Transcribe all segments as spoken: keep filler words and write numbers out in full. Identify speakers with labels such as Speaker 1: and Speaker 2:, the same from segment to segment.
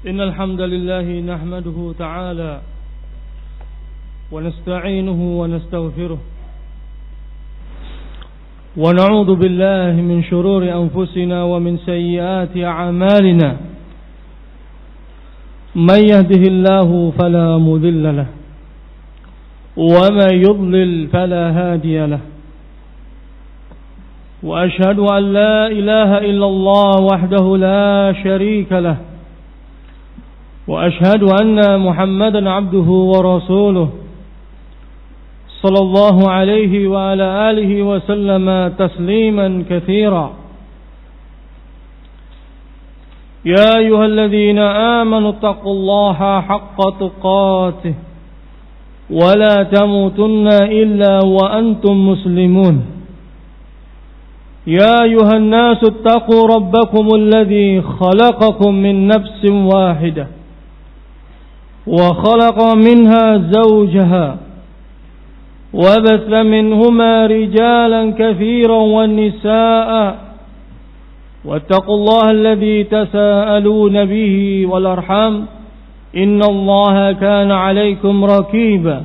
Speaker 1: إن الحمد لله نحمده تعالى ونستعينه ونستغفره ونعوذ بالله من شرور أنفسنا ومن سيئات أعمالنا من يهده الله فلا مضل له ومن يضلل فلا هادي له وأشهد أن لا إله إلا الله وحده لا شريك له وأشهد أن محمدا عبده ورسوله صلى الله عليه وعلى آله وسلم تسليما كثيرا يا أيها الذين آمنوا اتقوا الله حق تقاته ولا تموتن إلا وأنتم مسلمون يا أيها الناس اتقوا ربكم الذي خلقكم من نفس واحدة وخلق منها زوجها وبث منهما رجالا كثيرا والنساء واتقوا الله الذي تساءلون به والأرحام إن الله كان عليكم رقيبا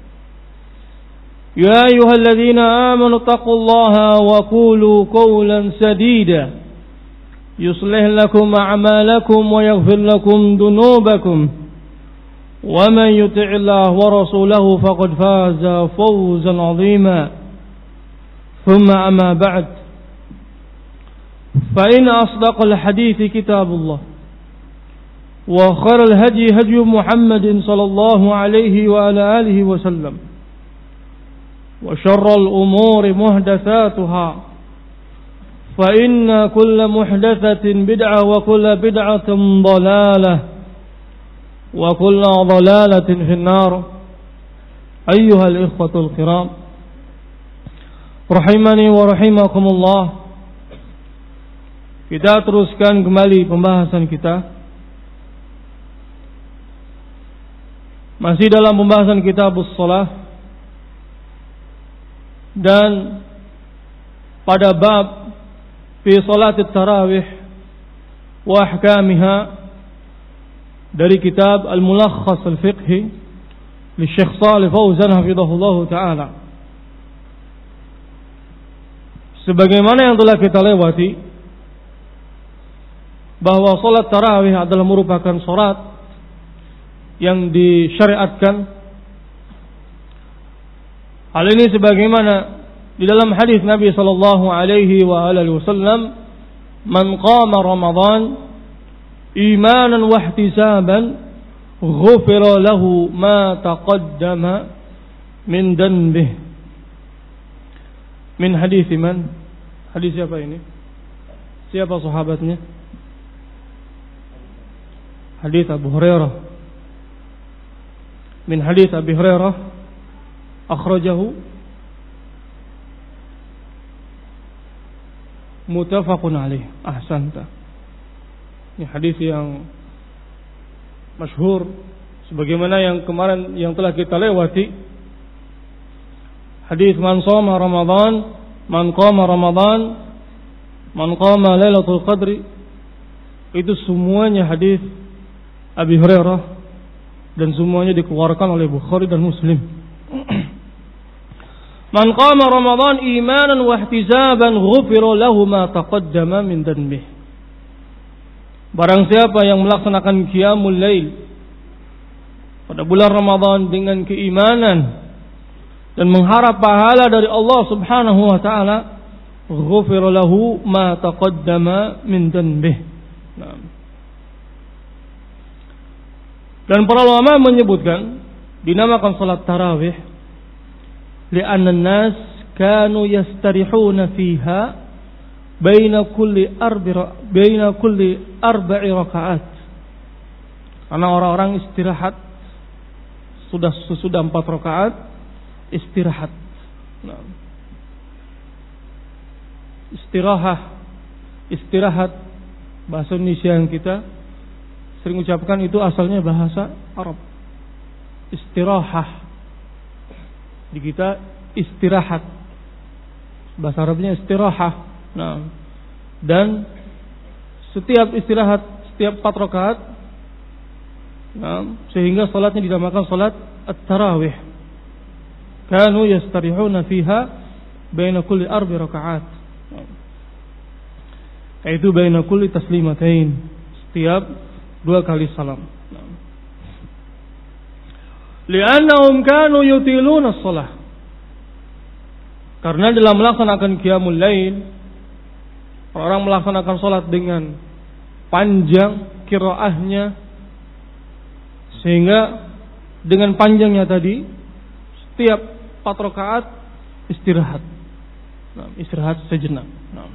Speaker 1: يا أيها الذين آمنوا اتقوا الله وقولوا قولا سديدا يصلح لكم أعمالكم ويغفر لكم ذنوبكم ومن يطع الله ورسوله فقد فاز فوزا عظيما ثم أما بعد فإن أصدق الحديث كتاب الله وخير الهدي هدي محمد صلى الله عليه وعلى آله وسلم وشر الأمور محدثاتها فإن كل محدثة بدعة وكل بدعة ضلالة وكل ضلالة في النار أيها الإخوة الكرام rahimani wa rahimakumullah. Kita teruskan kembali pembahasan kita masih dalam pembahasan kitabus shalah dan pada bab fi salatit tarawih wa ahkamiha dari kitab Al-Mulakhas Al-Fiqhi li Syekh Shalih Fauzan hafizahullah taala. Sebagaimana yang telah kita lewati bahwa salat tarawih adalah merupakan salat yang disyariatkan. Hal ini sebagaimana di dalam hadis Nabi sallallahu alaihi wa alihi wasallam, "Man qama Ramadan imanan wa ihtisaban ghufira lahu ma taqaddama min dhanbihi." Min hadis man? Hadis siapa ini? Siapa sahabatnya? Hadis Abu Hurairah. Min hadis Abi Hurairah akhrajahu muttafaqun alaih. Ahsanta. Ini hadis yang masyhur sebagaimana yang kemarin yang telah kita lewati. Hadis man shoma Ramadan, man qama Ramadan, man qama Lailatul Qadri, itu semuanya hadis Abi Hurairah dan semuanya dikeluarkan oleh Bukhari dan Muslim. Man qama Ramadan imanan wa ihtisaban ghufira lahu ma taqaddama min dhanbihi. Barang siapa yang melaksanakan qiyamul lail pada bulan Ramadan dengan keimanan dan mengharap pahala dari Allah Subhanahu wa taala, ghufira lahu ma taqaddama min dhanbihi. Nah. Dan para ulama menyebutkan dinamakan salat tarawih li'anna an-nas kanu yastarihuna fiha baina kulli arba'a baina kulli arba'i rakaat. Karena orang-orang istirahat sudah sesudah empat rakaat istirahat. Nah. Istirahah, istirahat bahasa Indonesia yang kita sering ucapkan itu asalnya bahasa Arab. Istirahah. Di kita istirahat. Bahasa Arabnya istirahah. Nah. Dan setiap istirahat, setiap empat rakaat Nah, sehingga salatnya dinamakan salat at-tarawih. Kanu yastarihuna fiha baina kulli arbi rakaat. Yaitu baina kulli taslimatain, setiap dua kali salam. Li'annahum kanu yutiluna as-shalah. Karena dalam melaksanakan qiyamul lail, orang melaksanakan salat dengan panjang qiraahnya, sehingga dengan panjangnya tadi setiap empat rakaat istirahat. Nah, istirahat sejenak. Nah.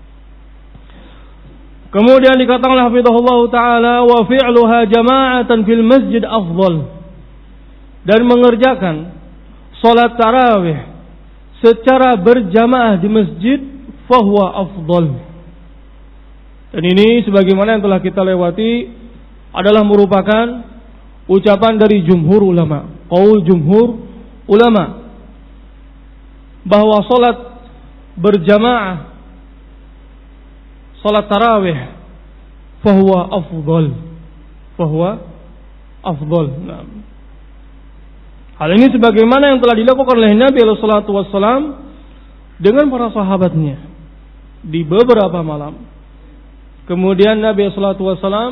Speaker 1: Kemudian dikatakan hafizahullah taala wa fi'luha jama'atan fil masjid afdal. Dan mengerjakan salat tarawih secara berjamaah di masjid fahuwa afdal. Dan ini sebagaimana yang telah kita lewati adalah merupakan ucapan dari jumhur ulama, qaul jumhur ulama, bahwa salat berjamaah, salat tarawih fahuwa afdal, fahuwa afdal. Nah, hal ini sebagaimana yang telah dilakukan oleh Nabi sallallahu alaihi wasallam dengan para sahabatnya di beberapa malam. Kemudian Nabi sallallahu alaihi wasallam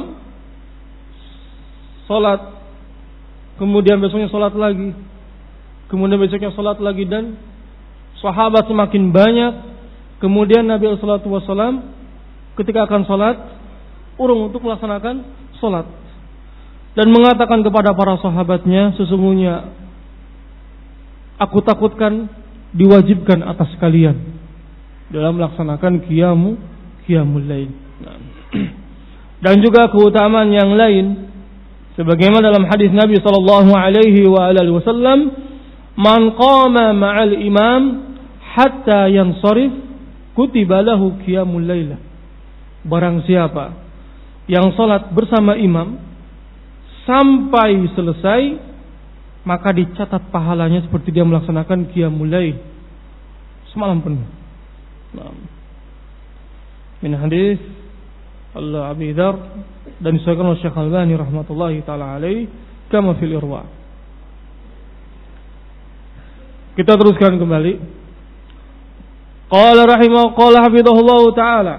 Speaker 1: salat, kemudian besoknya salat lagi, kemudian besoknya salat lagi, dan sahabat semakin banyak. Kemudian Nabi sallallahu alaihi wasallam ketika akan salat urung untuk melaksanakan salat dan mengatakan kepada para sahabatnya, sesungguhnya aku takutkan diwajibkan atas kalian dalam melaksanakan qiyamu qiyamul lail. Dan juga keutamaan yang lain sebagaimana dalam hadis Nabi sallallahu alaihi wa alihi wasallam, man qama ma'al imam hatta yansarif kutiba lahu qiyamul lail. Barang siapa yang salat bersama imam sampai selesai, maka dicatat pahalanya seperti dia melaksanakan qiyamul lail semalam penuh. Nah, min hadis Al-Abi Dzar dan disahkan oleh Syekh Al-Albani rahmatullahi taala alaihi kama fil Irwa. Kita teruskan kembali. Qala rahimahu qala hafizahullahu taala,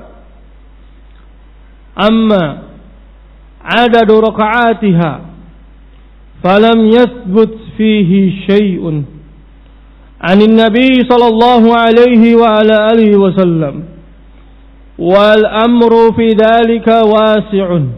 Speaker 1: amma adadu raka'atiha falam yathbut fihi syai'un 'anin nabiy sallallahu alaihi wa ala alihi wasallam. Wal amru fi dhalika wasi'un.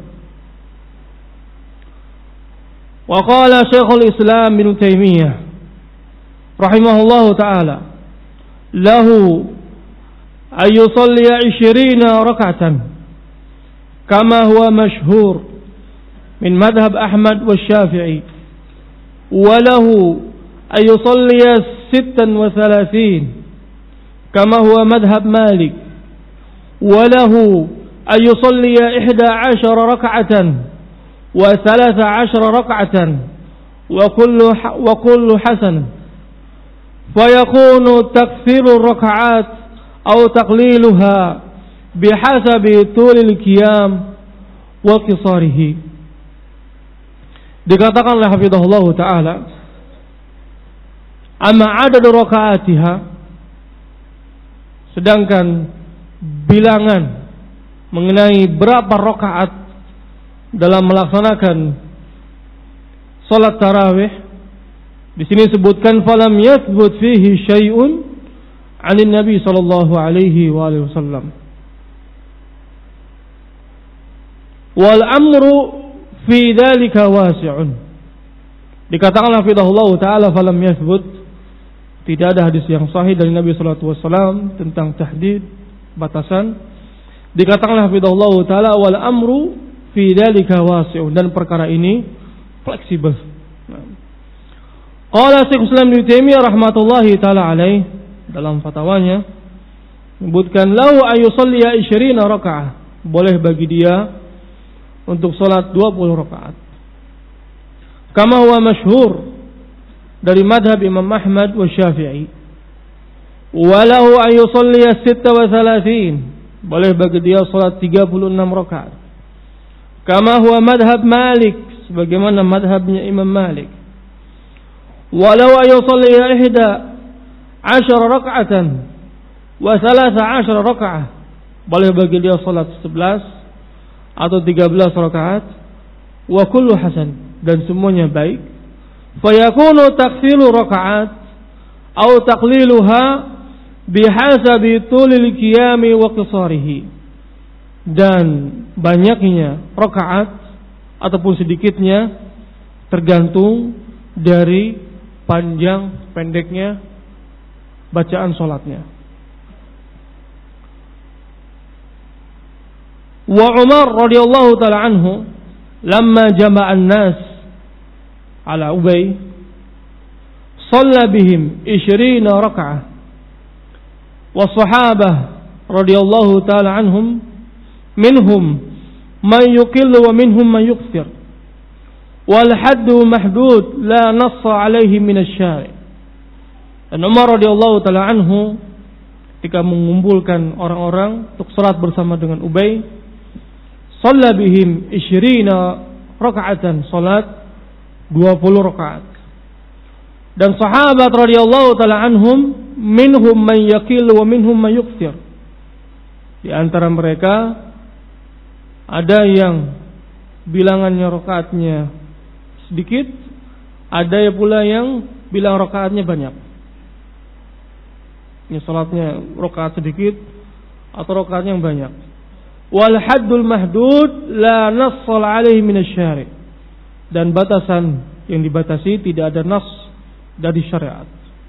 Speaker 1: Wa qala Syekhul Islam Ibnu Taimiyah rahimahullahu ta'ala, lahu ay yusalli ishrina rak'atan kama huwa mashhur min madhhab Ahmad wa Syafi'i, wa lahu ay yusalli sittan wa thalathin kama huwa madhhab Malik, وله أن يصلي إحدى عشر ركعة وثلاث عشر ركعة وكل وكل حسن، فيكون تكثير الركعات أو تقليلها بحسب طول القيام وقصاره. Dikatakan oleh hafizahullah taala, amma adad rakaatiha, sedangkan bilangan mengenai berapa rakaat dalam melaksanakan salat tarawih, di sini sebutkan falam yathbut fihi syai'un 'anin nabi sallallahu alaihi wa alihi wasallam. Wal amru fi dzalika wasi'un. Dikatakan hafizahullah taala falam yathbut, tidak ada hadis yang sahih dari Nabi sallallahu alaihi wasallam tentang tahdid, batasan. Dikatakan hafizahullah taala wal amru fi dzalika wasi'un, dan perkara ini fleksibel. Qala Syekh Islam Ibnu Taimiyah rahmatullahi taala alaih dalam fatwanya menyebutkan lahu ayusalli ishrina rakaat, boleh bagi dia untuk salat dua puluh rakaat. Kama huwa masyhur dari madhab Imam Ahmad wa Syafi'i. Walahu an yusalli sitta wa thalathin, boleh bagi dia salat tiga puluh enam rakaat. Kama huwa madhab Malik, sebagaimana madhabnya Imam Malik. Walau ayusalli ihda asyara raka'atan wa thalatha asyara raka'ah, boleh bagi dia salat sebelas atau tiga belas rakaat, wa kullu hasan, dan semuanya baik. Fayakunu taksilu raka'at atau taqliluha bihasabi tulil qiyami wa qisarihi, dan banyaknya rakaat ataupun sedikitnya tergantung dari panjang pendeknya bacaan salatnya. Wa Umar radhiyallahu taala anhu lamma jama'a an-nas ala Ubay shalla bihim ishrina rak'ah, wa sahabah radhiyallahu taala anhum minhum man yuqillu wa minhum man yuqsir, wal haddu mahdud la nassa alaihi min asy-syari'. Dan Umar radhiyallahu taala anhu ketika mengumpulkan orang-orang untuk salat bersama dengan Ubay, shalla bihim ishrina raka'atan, salat dua puluh rakaat. Dan sahabat radhiyallahu taala anhum minhum man yaqillu wa minhum man yuqsir. Di antara mereka ada yang bilangannya rakaatnya sedikit, ada pula yang bilang rakaatnya banyak. Ini salatnya rakaat sedikit atau rakaatnya yang banyak. Wal haddul mahdud la nassal alaihi min asy-syari', dan batasan yang dibatasi tidak ada nas dari syariat.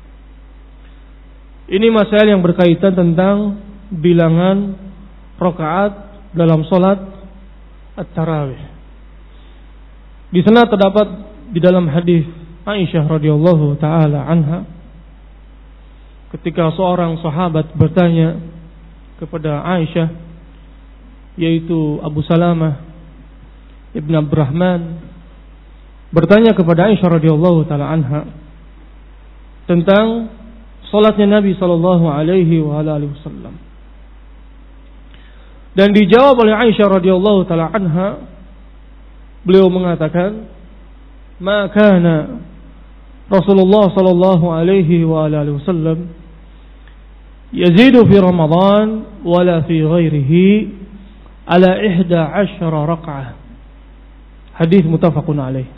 Speaker 1: Ini masalah yang berkaitan tentang bilangan rakaat dalam salat at-tarawih. Di sana terdapat di dalam hadis Aisyah radhiyallahu taala anha, ketika seorang sahabat bertanya kepada Aisyah, yaitu Abu Salamah Ibn Abdurrahman, bertanya kepada Aisyah radhiyallahu taala anha tentang salatnya Nabi sallallahu alaihi wa alihi wasallam. Dan dijawab oleh Aisyah radhiyallahu taala anha, beliau mengatakan, "Ma kana Rasulullah sallallahu alaihi wa alihi wasallam yazidu fi Ramadan wala fi ghairihi ala ihda asyara rak'ah." Hadis muttafaqun alaih.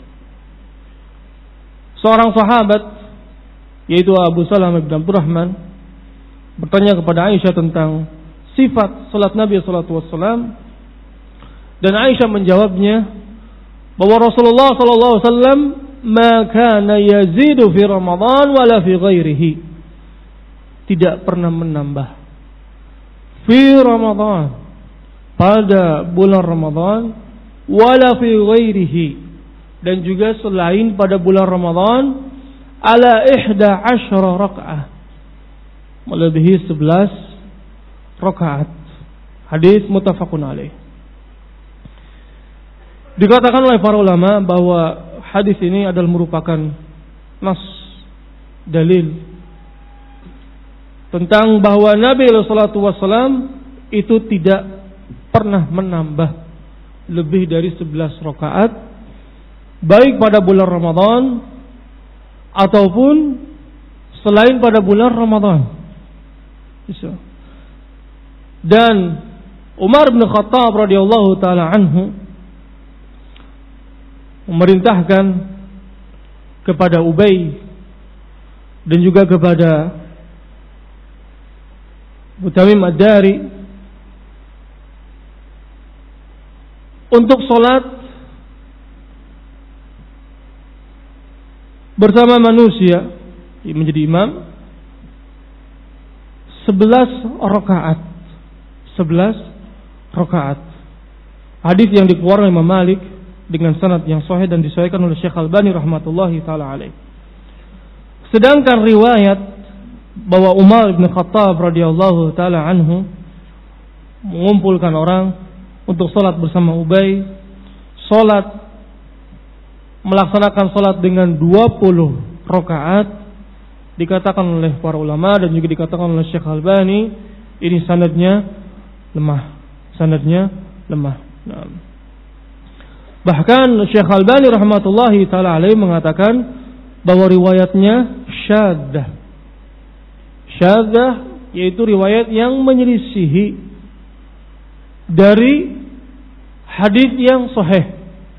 Speaker 1: Seorang sahabat yaitu Abu Salamah bin Abdurrahman bertanya kepada Aisyah tentang sifat salat Nabi sallallahu alaihi wasallam, dan Aisyah menjawabnya bahwa Rasulullah sallallahu alaihi wasallam ma kana yazidu fi Ramadan wala fi ghairihi, tidak pernah menambah fi Ramadan, pada bulan Ramadan, wala fi ghairihi, dan juga selain pada bulan Ramadan, ala ihda asyara rak'ah, melebihi sebelas rakaat. Hadis muttafaqun alaih. Dikatakan oleh para ulama bahwa hadis ini adalah merupakan nas, dalil tentang bahwa Nabi sallallahu alaihi wasallam itu tidak pernah menambah lebih dari sebelas rakaat, baik pada bulan Ramadan ataupun selain pada bulan Ramadan. Dan Umar bin Khattab radhiyallahu taala anhu memerintahkan kepada Ubay dan juga kepada Tamim ad-Dari untuk salat bersama manusia menjadi imam sebelas rakaat. sebelas rakaat. Hadis yang dikeluarkan oleh Imam Malik dengan sanad yang sahih dan disahihkan oleh Syekh Albani rahmatullahi taala alaih. Sedangkan riwayat bahwa Umar bin Khattab radhiyallahu taala anhu mengumpulkan orang untuk salat bersama Ubay, salat melaksanakan salat dengan dua puluh rakaat, dikatakan oleh para ulama dan juga dikatakan oleh Syekh Albani, ini sanadnya lemah. Sanadnya lemah. Nah. Bahkan Syekh Albani rahmatullahi taala alaihi mengatakan bahwa riwayatnya syadzah. Syadzah yaitu riwayat yang menyelisihi dari hadis yang sahih.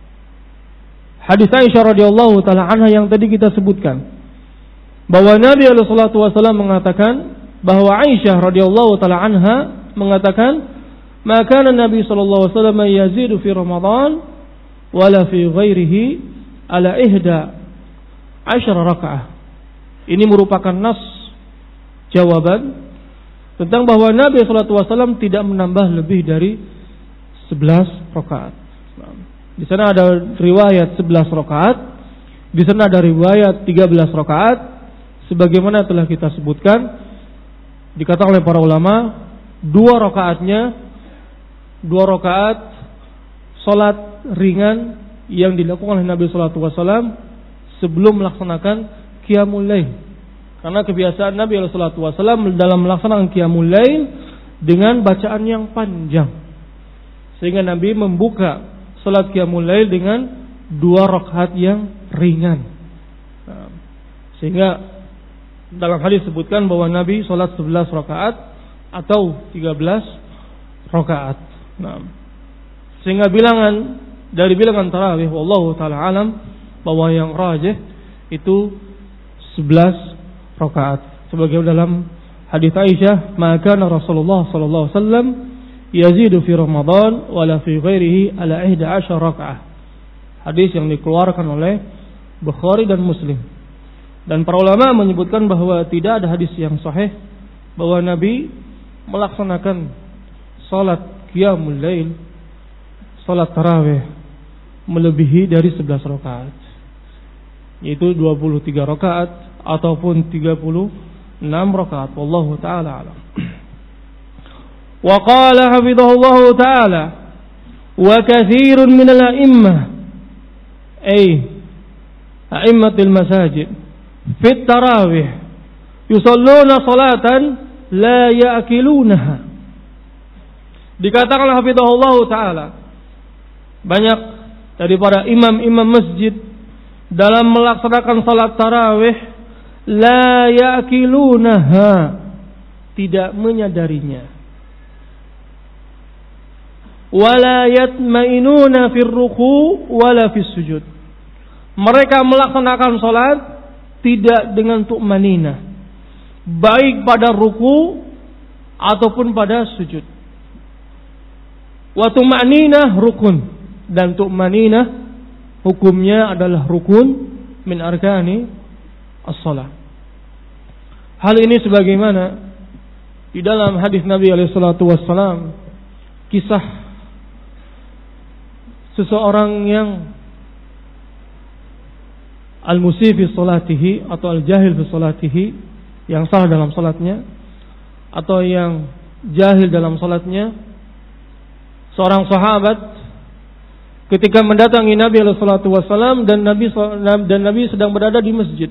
Speaker 1: Hadis Aisyah radhiyallahu taala anha yang tadi kita sebutkan, bahwa Nabi alaihi salatu wasallam mengatakan bahwa Aisyah radhiyallahu taala anha mengatakan, "Maka Nabi sallallahu alaihi wasallam yazidu fi Ramadan wala fi ghairihi ala ihda asyara raka'ah." Ini merupakan nas jawaban tentang bahwa Nabi sallallahu alaihi wasallam tidak menambah lebih dari sebelas rakaat. Di sana ada riwayat sebelas rakaat, di sana ada riwayat tiga belas rakaat, sebagaimana telah kita sebutkan. Dikatakan oleh para ulama, dua rakaatnya dua rakaat salat ringan yang dilakukan oleh Nabi sallallahu alaihi wasallam sebelum melaksanakan qiyamul lail. Karena kebiasaan Nabi sallallahu alaihi wasallam dalam melaksanakan qiyamul lail dengan bacaan yang panjang, sehingga Nabi membuka salat qiyamul lail dengan dua rakaat yang ringan. Nah, sehingga dalam hadis disebutkan bahwa Nabi salat sebelas rakaat atau tiga belas rakaat. Nah, sehingga bilangan dari bilangan tarawih wallahu taala alam bahwa yang rajih itu sebelas rakaat. Sebagaimana dalam hadis Aisyah, "Maka Rasulullah sallallahu alaihi wasallam yazidu fi Ramadan wala fi ghairihi ala ihda asyara raka'ah." Hadis yang dikeluarkan oleh Bukhari dan Muslim. Dan para ulama menyebutkan bahwa tidak ada hadis yang sahih bahwa Nabi melaksanakan salat qiyamul lail, salat tarawih melebihi dari sebelas rakaat, yaitu dua puluh tiga rakaat ataupun tiga puluh enam rakaat. Wallahu taala alam. Wa qala hafizahullahu taala wa katsirun min al-a'immah ay a'immatul masajid fi tarawih yusalluna salatan la ya'kilunaha. Dikatakan hafizahullahu taala, banyak dari para imam-imam masjid dalam melaksanakan salat tarawih la ya'kilunaha, tidak menyadarinya, wala yatmainuna fir ruku' wala fis sujud. Mereka melaksanakan salat tidak dengan tu'maninah, baik pada ruku ataupun pada sujud. Wa tu'maninah rukun, dan tu'maninah hukumnya adalah rukun min arkani as-shalah. Hal ini sebagaimana di dalam hadis Nabi alaihi salatu wassalam, kisah seseorang yang al-musii fi salatihi atau al-jahil fi salatihi, yang salah dalam salatnya atau yang jahil dalam salatnya. Seorang sahabat ketika mendatangi Nabi alaihi salatu wasallam, dan Nabi dan Nabi sedang berada di masjid,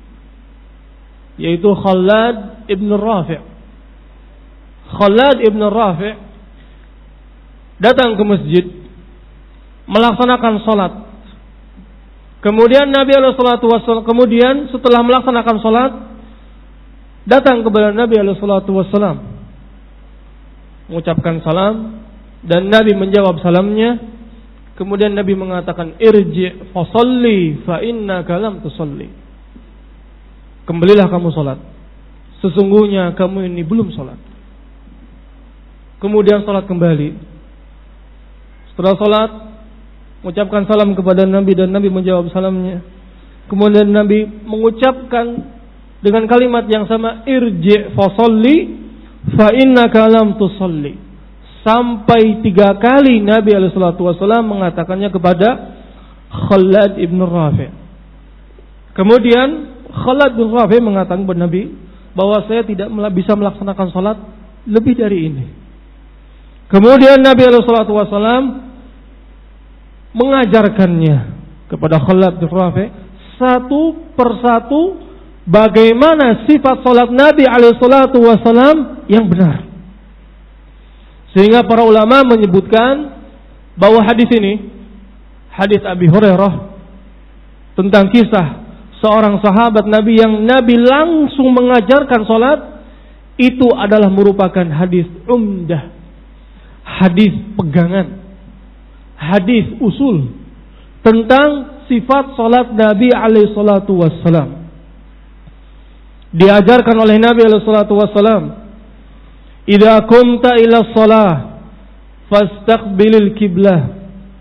Speaker 1: yaitu Khalad ibn Rafi'. Khalad ibn Rafi' datang ke masjid melaksanakan salat. Kemudian Nabi alaihi salatu wasallam kemudian setelah melaksanakan salat datang kepada Nabi alaihi salatu wasallam, mengucapkan salam, dan Nabi menjawab salamnya. Kemudian Nabi mengatakan, "Irji' fa shalli fa innaka lam tusalli." Kembalilah kamu salat, sesungguhnya kamu ini belum salat. Kemudian salat kembali. Setelah salat mengucapkan salam kepada Nabi, dan Nabi menjawab salamnya. Kemudian Nabi mengucapkan dengan kalimat yang sama, "Irji' fa shalli fa innaka lam tusalli." Sampai tiga kali Nabi alaihi salatu wasallam mengatakannya kepada Khalad ibn Rafi'. Kemudian Khalad bin Rafi' mengatakan kepada Nabi bahwa saya tidak bisa melaksanakan salat lebih dari ini. Kemudian Nabi alaihi salatu wasallam mengajarkannya kepada Khalad bin Rafi' satu persatu bagaimana sifat salat Nabi alaihi salatu wasallam yang benar. Sehingga para ulama menyebutkan bahwa hadis ini hadis Abi Hurairah tentang kisah seorang sahabat Nabi yang Nabi langsung mengajarkan salat, itu adalah merupakan hadis umdah, hadis pegangan, hadis usul tentang sifat salat Nabi alaihi salatu wassalam. Diajarkan oleh Nabi alaihi salatu wassalam, "Idza qumta ila shalah fastaqbilil qiblah."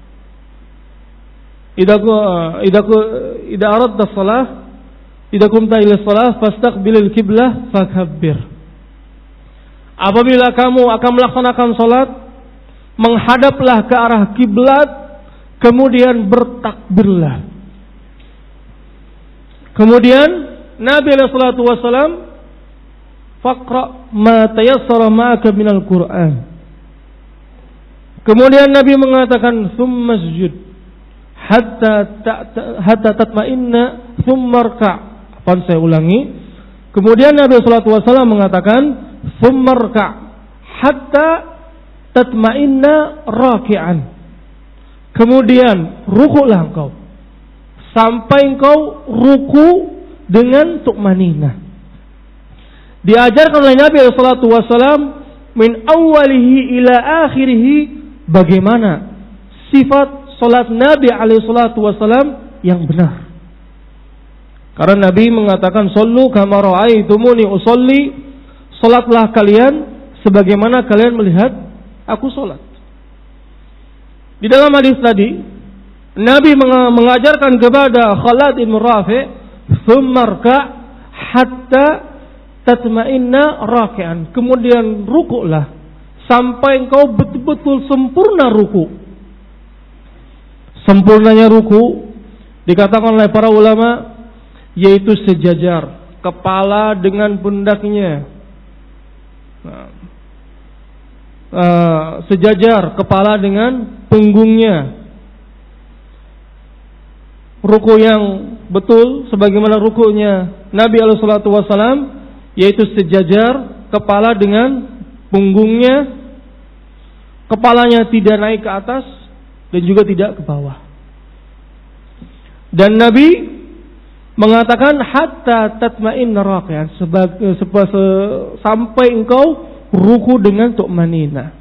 Speaker 1: Idza idza idza aradta shalah, idza qumta ila shalah fastaqbilil qiblah fakabbir. Apabila kamu akan melaksanakan salat, menghadaplah ke arah kiblat, kemudian bertakbirlah. Kemudian Nabi alaihi salatu wasallam, faqra ma tayassara ma'aka minal Qur'an. Kemudian Nabi mengatakan, "Tsumma sujud hatta hatta tatma'inna tsumma rka'." Apa saya ulangi? Kemudian Nabi alaihi salatu wasallam mengatakan, "Tsumma rka' hatta tatma'inna raki'an." Kemudian rukuklah engkau sampai engkau ruku dengan tu'maninah. Diajarkan oleh Nabi alaihi salatu wasallam min awwalihi ila akhirih bagaimana sifat salat Nabi alaihi salatu wasallam yang benar. Karena Nabi mengatakan, "Shallu kama ra'aitumuni usolli." Salatlah kalian sebagaimana kalian melihat aku salat. Di dalam hadis tadi, Nabi mengajarkan kepada Khalad bin Rafi', "Tsumma rka' hatta tatma'inna raki'an." Kemudian rukuklah sampai engkau betul-betul sempurna ruku. Sempurnanya ruku dikatakan oleh para ulama yaitu sejajar kepala dengan pundaknya. Nah, uh, sejajar kepala dengan punggungnya. Ruku yang betul sebagaimana rukunya Nabi alaihi salatu wasallam yaitu sejajar kepala dengan punggungnya, kepalanya tidak naik ke atas dan juga tidak ke bawah. Dan Nabi mengatakan hatta tatma'inna raki'an, sampai engkau ruku dengan tu'maninah.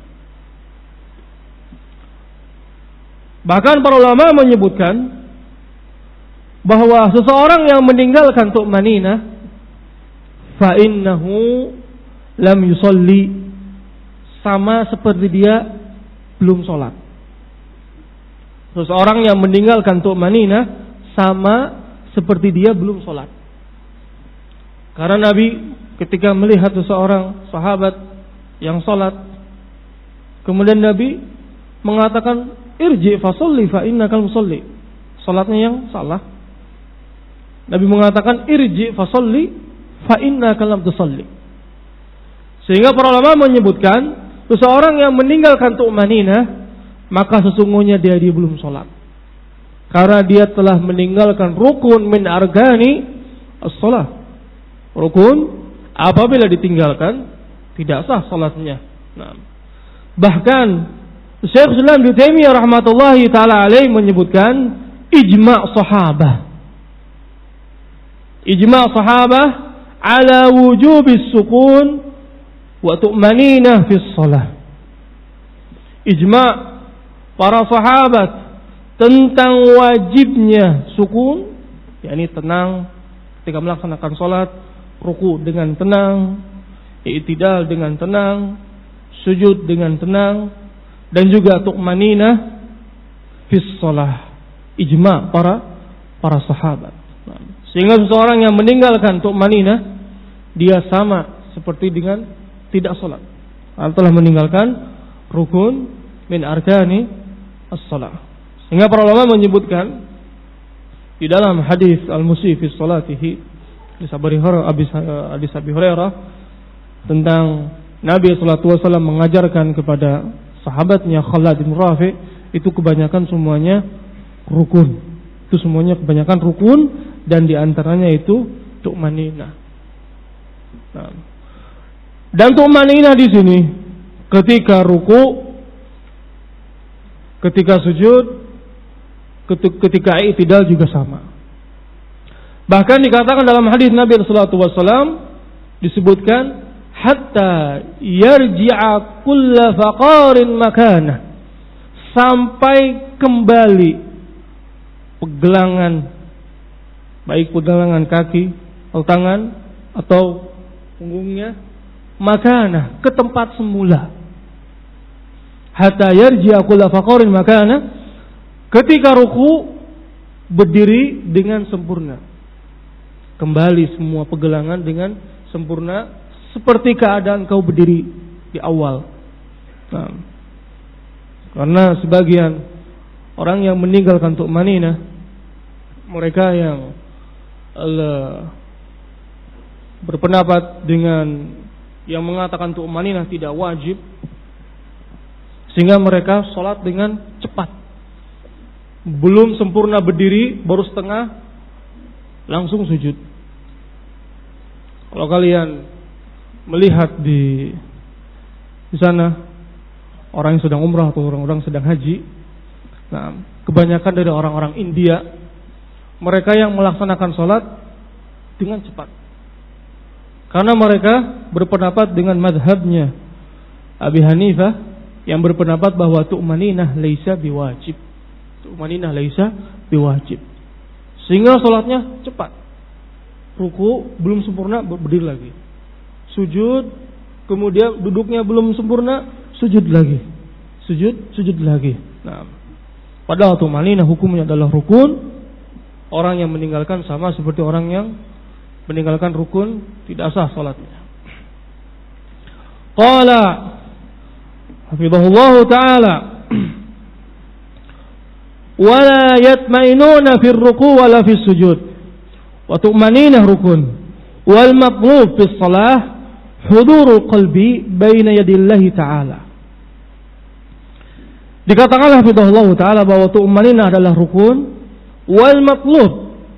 Speaker 1: Bahkan para ulama menyebutkan bahwa seseorang yang meninggalkan tu'maninah fa innahu lam yusolli, sama seperti dia belum sholat. Seseorang yang meninggalkan tu'maninah sama seperti dia belum sholat. Karena Nabi ketika melihat seseorang sahabat yang sholat, kemudian Nabi mengatakan, "Irji fasolli fa innakal musolli." Sholatnya yang salah. Nabi mengatakan, "Irji fasolli fa innakal lam tusolli." Sehingga para ulama menyebutkan seseorang yang meninggalkan tu'maninah, maka sesungguhnya dia dia belum sholat. Karena dia telah meninggalkan rukun min argani as-shalah. Rukun apabila ditinggalkan tidak sah salatnya. Nah, bahkan Syekh Islam Ibnu Taimiyah rahmatullahi taala alaihi menyebutkan ijma' sahabah. Ijma' sahabah ala wujubis sukun wa tu'maninah fis shalah. Ijma' para sahabat tentang wajibnya sukun, yakni tenang ketika melaksanakan salat, ruku dengan tenang, i'tidal dengan tenang, sujud dengan tenang, dan juga tu'maninah fis shalah. Ijma' para para sahabat. Sehingga seseorang yang meninggalkan tu'maninah, dia sama seperti dengan tidak salat. Atau telah meninggalkan rukun min arkani as-shalah. Sehingga para ulama menyebutkan di dalam hadis al-musyi fi salatihi hadis Abi Hurairah tentang Nabi sallallahu alaihi wasallam mengajarkan kepada sahabatnya Khalad bin Rafi', itu kebanyakan semuanya rukun. Itu semuanya kebanyakan rukun dan diantaranya itu tu'maninah. Nah, dan tu'maninah di sini ketika ruku, ketika sujud, ketika i'tidal juga sama. Bahkan dikatakan dalam hadis Nabi sallallahu alaihi wasallam disebutkan hatta yarji'a kullu faqarin makana, sampai kembali pegelangan, baik pegelangan kaki atau tangan atau punggungnya, makana, ke tempat semula. Hatta yarji'a kullu faqarin makana, ketika ruku berdiri dengan sempurna, kembali semua pegelangan dengan sempurna seperti keadaan kau berdiri di awal. Nah, karena sebagian orang yang meninggalkan tu'maninah, mereka yang Allah berpendapat dengan yang mengatakan tu'maninah tidak wajib, sehingga mereka sholat dengan cepat, belum sempurna berdiri, baru setengah langsung sujud. Kalau kalian melihat di di sana orang yang sedang umrah atau orang-orang sedang haji, nah, kebanyakan dari orang-orang India, mereka yang melaksanakan sholat dengan cepat, karena mereka berpendapat dengan madhabnya Abi Hanifah yang berpendapat bahwa tu'maninah laisa biwajib, tu'maninah laisa biwajib, sehingga sholatnya cepat. Ruku belum sempurna berdiri lagi, sujud, kemudian duduknya belum sempurna, sujud lagi, sujud, sujud lagi. Nah, padahal tu'maninah hukumnya adalah rukun. Orang yang meninggalkan sama seperti orang yang meninggalkan rukun, tidak sah salatnya. Qala hafizahullah ta'ala wala yatmainuna fir ruku' wala fis sujud wa tu'maninah rukun wal matlub fis salah hudurul qalbi baina yadillahi ta'ala. Dikatakan hafizahullah ta'ala bahwa tu'maninah adalah rukun, wal matlub,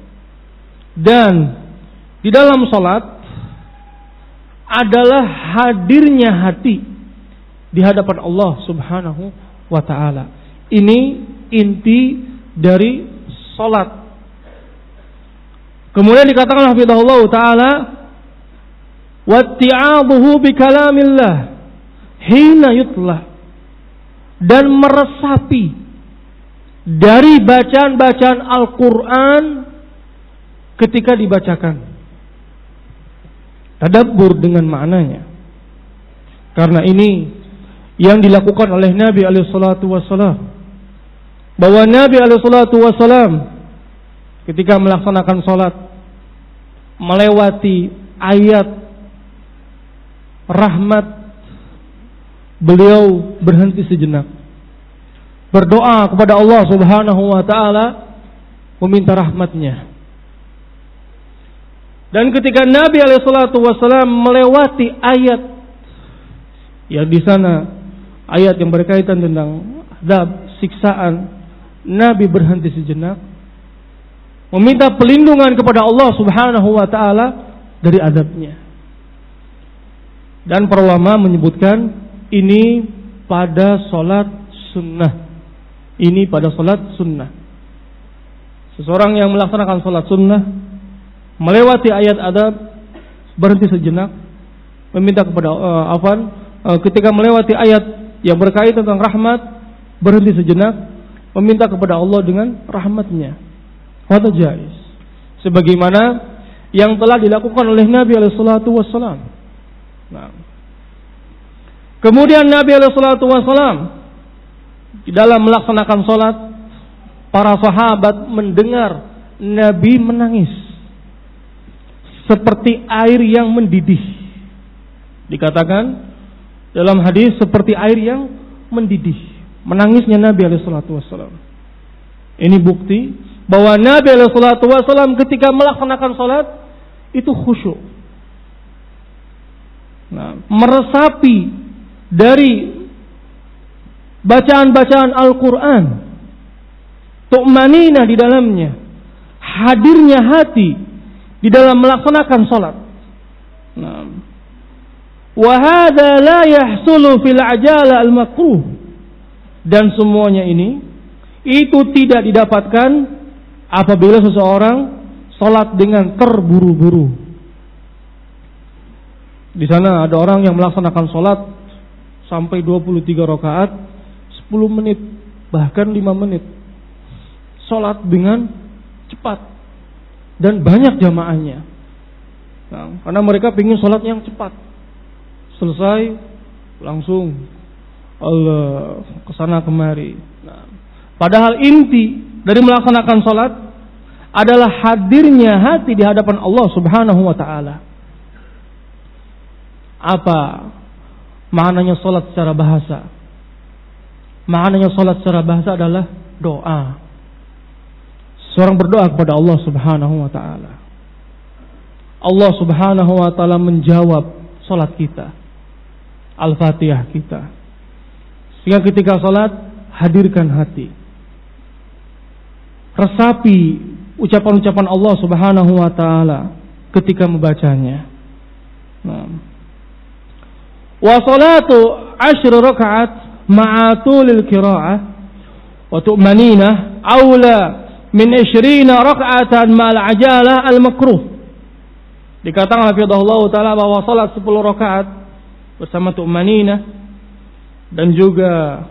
Speaker 1: dan di dalam salat adalah hadirnya hati di hadapan Allah Subhanahu wa ta'ala. Ini inti dari salat. Kemudian dikatakan hafizahullah ta'ala watti'aduhu bi kalamillah hina yutlah, dan meresapi dari bacaan-bacaan Al-Quran ketika dibacakan, tadabbur dengan maknanya. Karena ini yang dilakukan oleh Nabi alaihi salatu wassalam, bahwa Nabi alaihi salatu wassalam ketika melaksanakan salat melewati ayat rahmat, beliau berhenti sejenak, berdoa kepada Allah Subhanahu wa ta'ala, meminta rahmatnya. Dan ketika Nabi alaihi salatu wassalam melewati ayat yang di sana ayat yang berkaitan tentang azab, siksaan, Nabi berhenti sejenak, meminta pelindungan kepada Allah Subhanahu wa ta'ala dari azabnya. Dan para ulama menyebutkan ini pada salat sunnah. Ini pada salat sunnah. Seseorang yang melaksanakan salat sunnah melewati ayat adab, berhenti sejenak, meminta kepada uh, afan, uh, ketika melewati ayat yang berkaitan tentang rahmat, berhenti sejenak, meminta kepada Allah dengan rahmatnya. Hada jaiz, sebagaimana yang telah dilakukan oleh Nabi alaihi salatu wassalam. Nah, kemudian Nabi alaihi salatu wassalam di dalam melaksanakan salat, para sahabat mendengar Nabi menangis seperti air yang mendidih. Dikatakan dalam hadis seperti air yang mendidih, menangisnya Nabi alaihi salatu wassalam. Ini bukti bahwa Nabi alaihi salatu wassalam ketika melaksanakan salat itu khusyuk. Nah, meresapi dari bacaan-bacaan Al-Quran, tu'maninah di dalamnya, hadirnya hati di dalam melaksanakan salat. Nah, wa hadza la yahsulu fil ajala al makruh, dan semuanya ini Itu tidak didapatkan apabila seseorang sholat dengan terburu-buru. Di sana ada orang yang melaksanakan sholat sampai dua puluh tiga rakaat, sepuluh menit, bahkan lima menit. Sholat dengan cepat. Dan banyak jamaahnya. Nah, karena mereka ingin sholat yang cepat. Selesai, langsung Allah kesana kemari. Nah, padahal inti dari melaksanakan sholat adalah hadirnya hati di hadapan Allah Subhanahu wa ta'ala. Apa maknanya sholat secara bahasa? Maknanya sholat secara bahasa adalah doa. Seorang berdoa kepada Allah Subhanahu wa ta'ala. Allah Subhanahu wa ta'ala menjawab sholat kita, Al-Fatihah kita. Sehingga ketika sholat, hadirkan hati. Resapi ucapan-ucapan Allah Subhanahu wa ta'ala ketika membacanya. Nah. Wa salatu ashri rakaat ma'atulil qira'ah wa tu'manina awla min ishrina raka'atan ma'al ajalah al-makruh. Dikatakan hafizahullah ta'ala bahwa salat sepuluh rakaat bersama tu'manina dan juga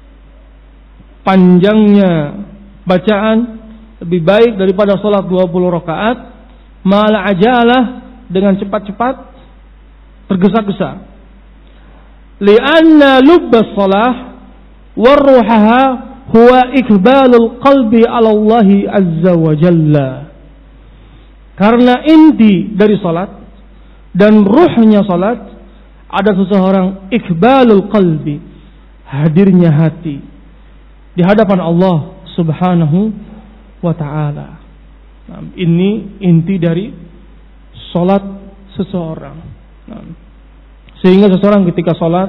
Speaker 1: panjangnya bacaan lebih baik daripada salat dua puluh rakaat ma'al ajalah, dengan cepat-cepat, tergesa-gesa. Lianna lubbas salah warruhaha huwa ikbalul qalbi ala Allah azza wa jalla. Karena inti dari salat dan ruhnya salat ada seseorang ikbalul qalbi, hadirnya hati di hadapan Allah Subhanahu wa ta'ala. Nah, ini inti dari salat seseorang. Nah, sehingga seseorang ketika salat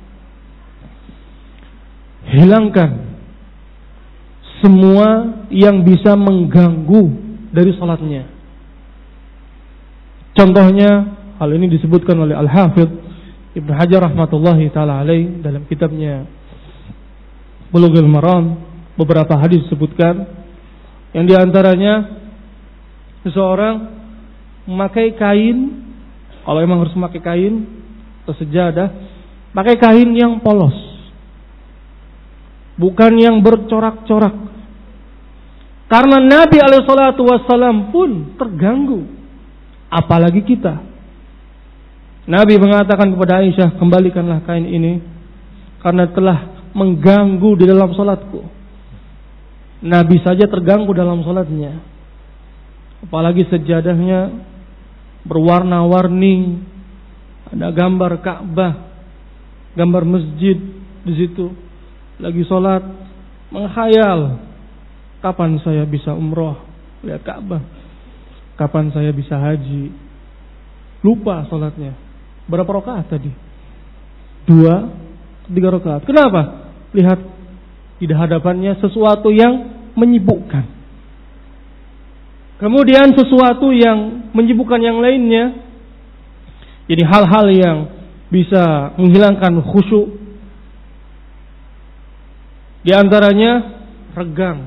Speaker 1: hilangkan semua yang bisa mengganggu dari salatnya. Contohnya, hal ini disebutkan oleh Al-Hafidh Ibnu Hajar rahmatullahi ta'ala alaih dalam kitabnya Bulughul Maram. Beberapa hadis disebutkan, yang diantaranya seseorang memakai kain, kalau memang harus memakai kain atau sejadah, pakai kain yang polos, bukan yang bercorak-corak. Karena Nabi alaihi salatu wassalam pun terganggu, apalagi kita. Nabi mengatakan kepada Aisyah, kembalikanlah kain ini karena telah mengganggu di dalam salatku. Nabi saja terganggu dalam salatnya, apalagi sejadahnya berwarna-warni, ada gambar Ka'bah, gambar masjid di situ. Lagi salat menghayal, kapan saya bisa umroh lihat Ka'bah, kapan saya bisa haji. Lupa salatnya. Berapa rakaat tadi? Dua, tiga rakaat. Kenapa? Lihat di hadapannya sesuatu yang menyibukkan. Kemudian sesuatu yang menyibukkan yang lainnya. Jadi hal-hal yang bisa menghilangkan khusyuk. Di antaranya regang.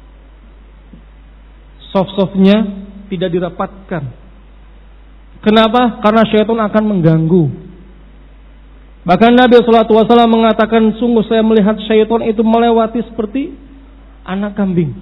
Speaker 1: Soft-softnya tidak dirapatkan. Kenapa? Karena syaitan akan mengganggu. Bahkan Nabi shallallahu alaihi wasallam mengatakan, sungguh saya melihat syaitan itu melewati seperti anak kambing.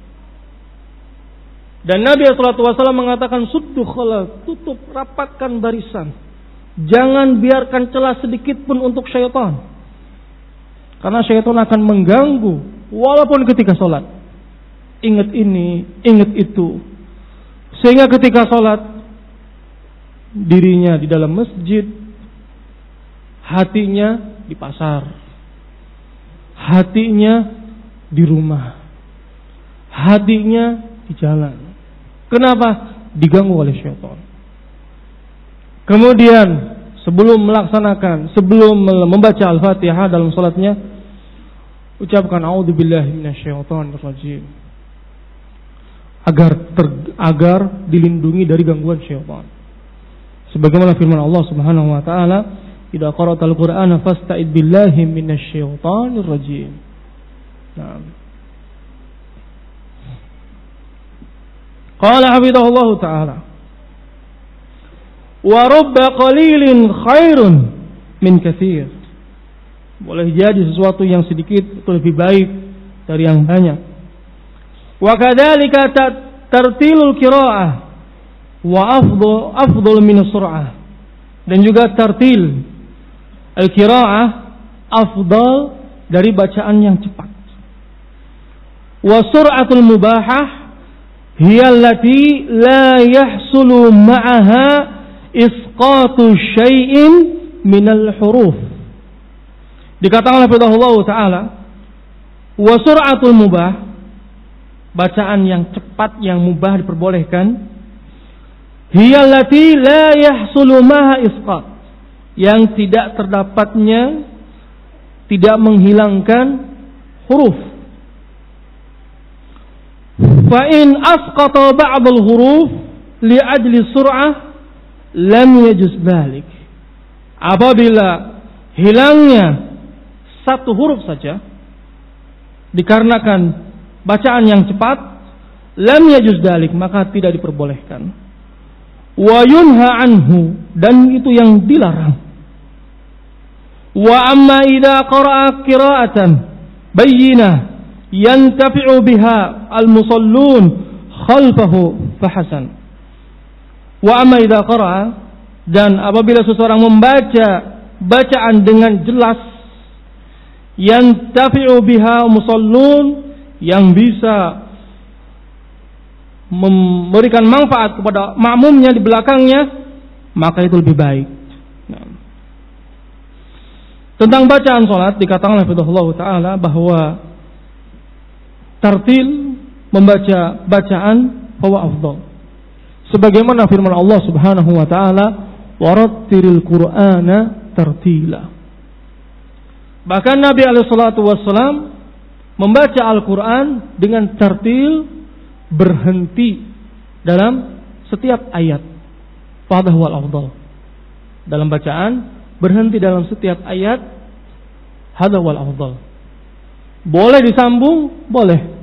Speaker 1: Dan Nabi shallallahu alaihi wasallam mengatakan, suddu khalal, tutup, rapatkan barisan. Jangan biarkan celah sedikit pun untuk syaitan. Karena syaitan akan mengganggu walaupun ketika sholat. Ingat ini, ingat itu. Sehingga ketika sholat, dirinya di dalam masjid, hatinya di pasar, hatinya di rumah, hatinya di jalan. Kenapa? Diganggu oleh syaitan. Kemudian sebelum melaksanakan, sebelum membaca Al-Fatihah dalam salatnya, ucapkan a'udzubillahi minasyaitonir rajim, agar ter, agar dilindungi dari gangguan syaitan. Sebagaimana firman Allah Subhanahu wa taala, "Idza qara'tal Qur'ana fasta'id billahi minasyaitonir rajim." Nah, Qala hafidhahullah ta'ala. Wa rubba qalilin khairun min katsir. Boleh jadi sesuatu yang sedikit itu lebih baik dari yang banyak. Wa kadzalika tartilul qiraah wa afdal afdal min sur'ah. Dan juga tartil al-qiraah afdal dari bacaan yang cepat. Wa sur'atul mubahah hiya allati la yahsulu ma'aha isqatu syai'in minal huruf. Dikatakan oleh Allah Ta'ala, wa sur'atul mubah, bacaan yang cepat yang mubah diperbolehkan, hiya allati la yahsulu ma'aha isqat, yang tidak terdapatnya, tidak menghilangkan huruf. Fa in asqata ba'd al-huruf li ajli sur'ah lam yajuz dzalik. Apabila hilangnya satu huruf saja dikarenakan bacaan yang cepat, lam yajuz dzalik, maka tidak diperbolehkan. Wa yunha anhu, dan itu yang dilarang. Wa amma idza qara'a qira'atan bayyinah yantafi'u biha al-musallun khalfahu fahasan. Wa amma idza qara'a, dan apabila seseorang membaca bacaan dengan jelas, yantafi'u biha musallun, yang bisa memberikan manfaat kepada makmumnya di belakangnya, maka itu lebih baik. Nah. Tentang bacaan salat dikatakan oleh Allah Ta'ala bahwa tartil membaca bacaan huwa afdal. Sebagaimana firman Allah Subhanahu wa taala, warattilil Qur'ana tartila. Bahkan Nabi alaihi salatu wassalam membaca Al-Qur'an dengan tartil, berhenti dalam setiap ayat. Fadha wal afdal. Dalam bacaan berhenti dalam setiap ayat, hadha wal afdal. Boleh disambung, boleh.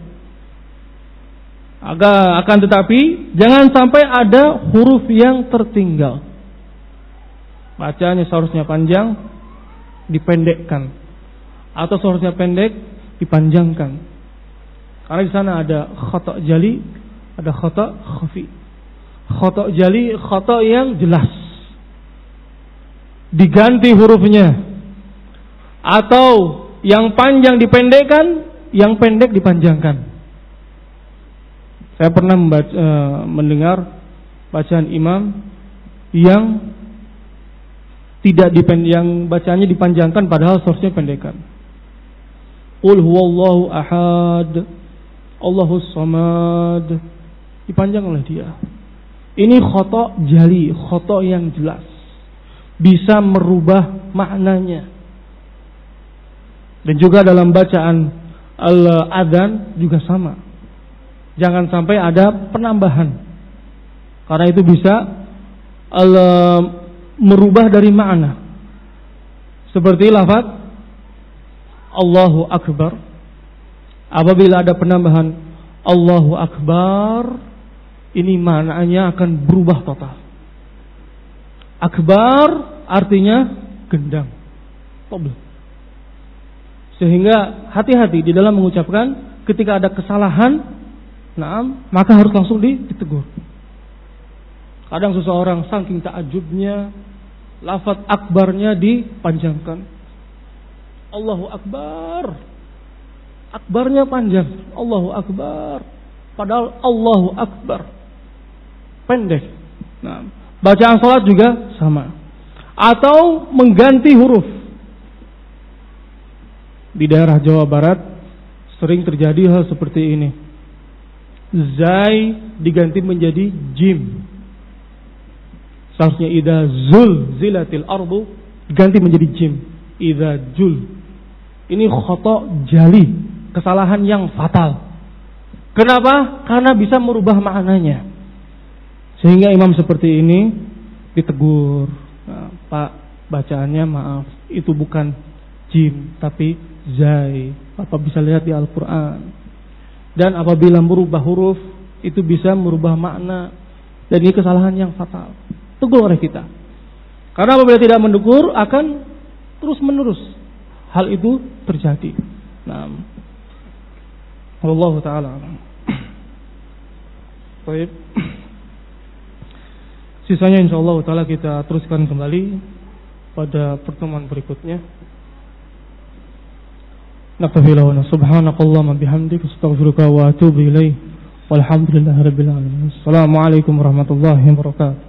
Speaker 1: Agak akan tetapi jangan sampai ada huruf yang tertinggal. Bacanya seharusnya panjang, dipendekkan, atau seharusnya pendek, dipanjangkan. Karena di sana ada khata' jali, ada khata' khafi. Khata' jali, khata' yang jelas, diganti hurufnya, atau yang panjang dipendekkan, yang pendek dipanjangkan. Saya pernah membaca, uh, mendengar bacaan imam yang tidak dipend, yang bacaannya dipanjangkan padahal seharusnya pendekan. Qul huwallahu ahad, Allahus samad, dipanjang oleh dia. Ini khata' jali, khata' yang jelas, bisa merubah maknanya. Dan juga dalam bacaan al-adhan juga sama. Jangan sampai ada penambahan, karena itu bisa al- merubah dari makna. Seperti lafaz Allahu Akbar, apabila ada penambahan Allahu Akbar, ini maknanya akan berubah total. Akbar artinya gendang, tobel. Sehingga hati-hati di dalam mengucapkan. Ketika ada kesalahan, nah, maka harus langsung ditegur. Kadang seseorang saking takjubnya, lafaz akbarnya dipanjangkan. Allahu Akbar, akbarnya panjang, Allahu Akbar, padahal Allahu Akbar pendek. Nah, bacaan salat juga sama. Atau mengganti huruf. Di daerah Jawa Barat sering terjadi hal seperti ini. Zai diganti menjadi jim. Seharusnya idza zul zilatil ardu, diganti menjadi jim. Idza jul. Ini khata' jali, kesalahan yang fatal. Kenapa? Karena bisa merubah maknanya. Sehingga imam seperti ini ditegur. Nah, Pak, bacaannya maaf, itu bukan jim tapi zai. Bapak bisa lihat di Al-Quran. Dan apabila merubah huruf, itu bisa merubah makna, dan ini kesalahan yang fatal. Tegur oleh kita. Karena apabila tidak mendegur akan terus menerus hal itu terjadi. Nah, Allah Taala. Baik. Sisanya insyaallah Taala kita teruskan kembali pada pertemuan berikutnya. Nakfirullah subhanakallahumma bihamdika astaghfiruka wa atubu ilaik. Walhamdulillahirabbil alamin. Assalamualaikum warahmatullahi wabarakatuh.